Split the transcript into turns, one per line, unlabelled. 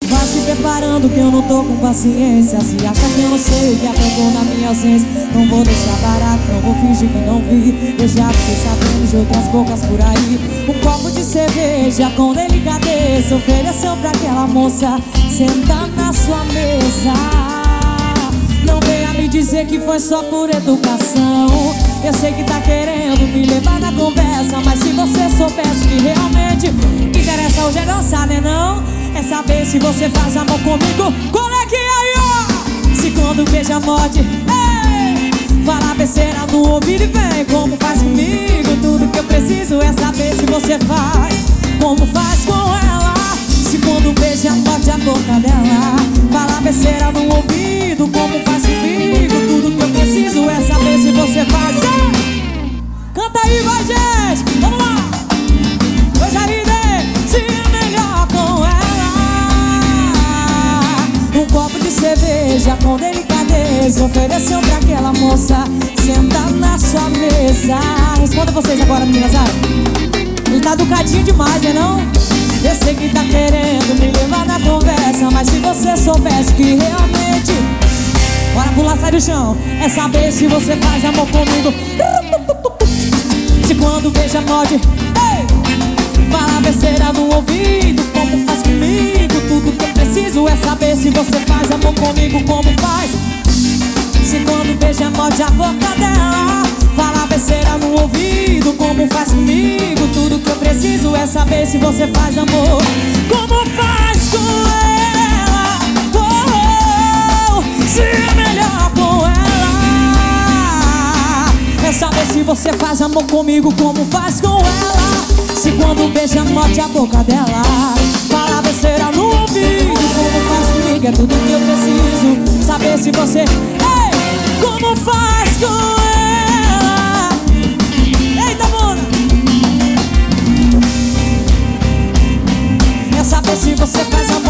Vá se preparando que eu não tô com paciência. Se acha que eu não sei o que apegou na minha ausência, não vou deixar barato, não vou fingir que não vi. Eu já fiquei sabendo de outras bocas por aí. Um copo de cerveja com delicadeza ofereceu pra aquela moça sentar na sua mesa. Não venha me dizer que foi só por educação. Eu sei que tá querendo me levar na conversa, mas se você soubesse que realmente interessa hoje é dançar, né não? É saber se você faz amor comigo. Colegue aí, ó! Se quando beija morde, ei! Fala besteira no ouvido e vem. Como faz comigo? Tudo que eu preciso é saber se você faz como faz com ela. Se quando beija morde a boca dela. Fala besteira no ouvido, como faz comigo. Tudo que eu preciso é saber se você faz. Canta aí, vai gente! Vamos lá! Coisa linda, se é melhor com ela. Um copo de cerveja com delicadeza ofereceu pra aquela moça sentar na sua mesa. Responda vocês agora, meninas. Ele tá educadinho demais, né não? Eu sei que tá querendo me levar na conversa, mas se você soubesse que realmente... Bora pular, sai do chão. É saber se você faz amor comigo. Se quando beija morde, ei! Fala besteira no ouvido, como faz comigo. Tudo que eu preciso é saber se você faz amor comigo, como faz. Se quando beija morde a boca dela. Fala besteira no ouvido, como faz comigo. Tudo que eu preciso é saber se você faz amor como faz com ela. Oh, oh, se é melhor com ela. É saber se você faz amor comigo, como faz com ela. Se quando beija morde a boca dela. Fala besteira no ouvido, como faz comigo. É tudo que eu preciso saber se você, ei, como faz com ela. Saber se você faz amor